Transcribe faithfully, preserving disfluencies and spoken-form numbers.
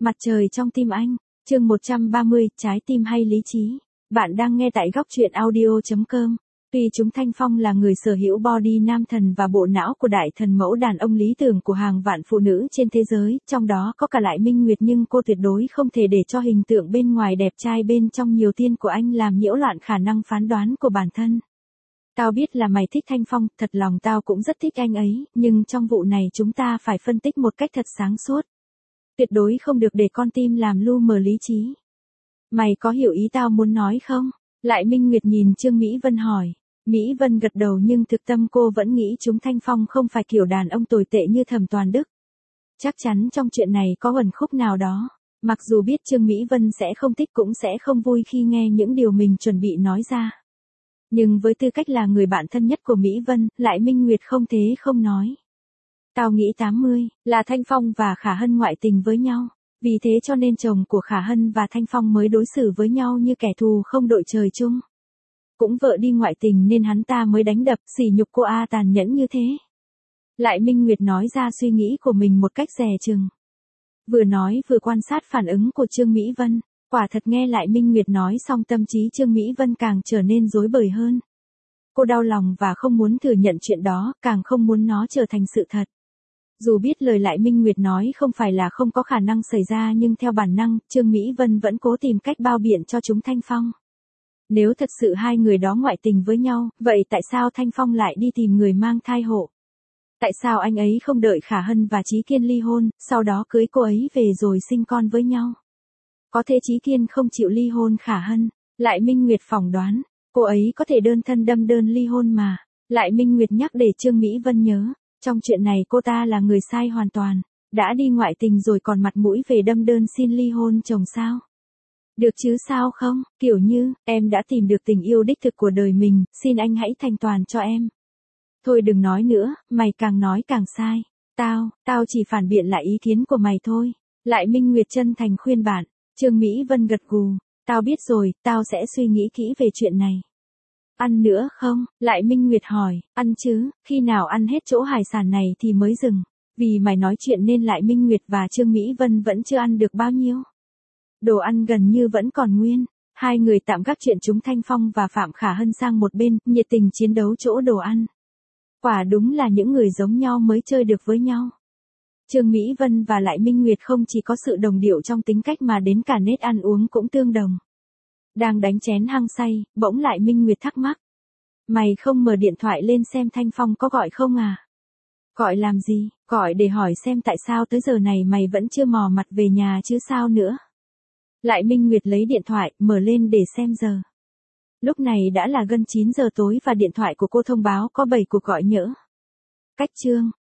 Mặt trời trong tim anh, chương một trăm ba mươi, trái tim hay lý trí. Bạn đang nghe tại góc truyện audio chấm com. Tuy chúng Thanh Phong là người sở hữu body nam thần và bộ não của đại thần mẫu đàn ông lý tưởng của hàng vạn phụ nữ trên thế giới, trong đó có cả Lại Minh Nguyệt, nhưng cô tuyệt đối không thể để cho hình tượng bên ngoài đẹp trai bên trong nhiều tiên của anh làm nhiễu loạn khả năng phán đoán của bản thân. Tao biết là mày thích Thanh Phong, thật lòng tao cũng rất thích anh ấy, nhưng trong vụ này chúng ta phải phân tích một cách thật sáng suốt. Tuyệt đối không được để con tim làm lu mờ lý trí. Mày có hiểu ý tao muốn nói không? Lại Minh Nguyệt nhìn Trương Mỹ Vân hỏi. Mỹ Vân gật đầu, nhưng thực tâm cô vẫn nghĩ chúng Thanh Phong không phải kiểu đàn ông tồi tệ như Thẩm Toàn Đức. Chắc chắn trong chuyện này có uẩn khúc nào đó. Mặc dù biết Trương Mỹ Vân sẽ không thích cũng sẽ không vui khi nghe những điều mình chuẩn bị nói ra. Nhưng với tư cách là người bạn thân nhất của Mỹ Vân, Lại Minh Nguyệt không thế không nói. Tao nghĩ tám mươi là Thanh Phong và Khả Hân ngoại tình với nhau. Vì thế cho nên chồng của Khả Hân và Thanh Phong mới đối xử với nhau như kẻ thù không đội trời chung. Cũng vợ đi ngoại tình nên hắn ta mới đánh đập, sỉ nhục cô A tàn nhẫn như thế. Lại Minh Nguyệt nói ra suy nghĩ của mình một cách dè chừng. Vừa nói vừa quan sát phản ứng của Trương Mỹ Vân. Quả thật nghe Lại Minh Nguyệt nói xong tâm trí Trương Mỹ Vân càng trở nên rối bời hơn. Cô đau lòng và không muốn thừa nhận chuyện đó, càng không muốn nó trở thành sự thật. Dù biết lời Lại Minh Nguyệt nói không phải là không có khả năng xảy ra, nhưng theo bản năng, Trương Mỹ Vân vẫn cố tìm cách bao biện cho chúng Thanh Phong. Nếu thật sự hai người đó ngoại tình với nhau, vậy tại sao Thanh Phong lại đi tìm người mang thai hộ? Tại sao anh ấy không đợi Khả Hân và Chí Kiên ly hôn, sau đó cưới cô ấy về rồi sinh con với nhau? Có thể Chí Kiên không chịu ly hôn Khả Hân. Lại Minh Nguyệt phỏng đoán, cô ấy có thể đơn thân đâm đơn ly hôn mà. Lại Minh Nguyệt nhắc để Trương Mỹ Vân nhớ. Trong chuyện này cô ta là người sai hoàn toàn. Đã đi ngoại tình rồi còn mặt mũi về đâm đơn xin ly hôn chồng sao? Được chứ sao không? Kiểu như, em đã tìm được tình yêu đích thực của đời mình, xin anh hãy thành toàn cho em. Thôi đừng nói nữa, mày càng nói càng sai. Tao, tao chỉ phản biện lại ý kiến của mày thôi. Lại Minh Nguyệt chân thành khuyên bạn. Trương Mỹ Vân gật gù. Tao biết rồi, tao sẽ suy nghĩ kỹ về chuyện này. Ăn nữa không? Lại Minh Nguyệt hỏi. Ăn chứ, khi nào ăn hết chỗ hải sản này thì mới dừng. Vì mày nói chuyện nên Lại Minh Nguyệt và Trương Mỹ Vân vẫn chưa ăn được bao nhiêu. Đồ ăn gần như vẫn còn nguyên. Hai người tạm gác chuyện chúng Thanh Phong và Phạm Khả Hân sang một bên, nhiệt tình chiến đấu chỗ đồ ăn. Quả đúng là những người giống nhau mới chơi được với nhau. Trương Mỹ Vân và Lại Minh Nguyệt không chỉ có sự đồng điệu trong tính cách mà đến cả nết ăn uống cũng tương đồng. Đang đánh chén hăng say, bỗng Lại Minh Nguyệt thắc mắc. Mày không mở điện thoại lên xem Thanh Phong có gọi không à? Gọi làm gì? Gọi để hỏi xem tại sao tới giờ này mày vẫn chưa mò mặt về nhà chứ sao nữa. Lại Minh Nguyệt lấy điện thoại, mở lên để xem giờ. Lúc này đã là gần chín giờ tối và điện thoại của cô thông báo có bảy cuộc gọi nhỡ. Cách chương.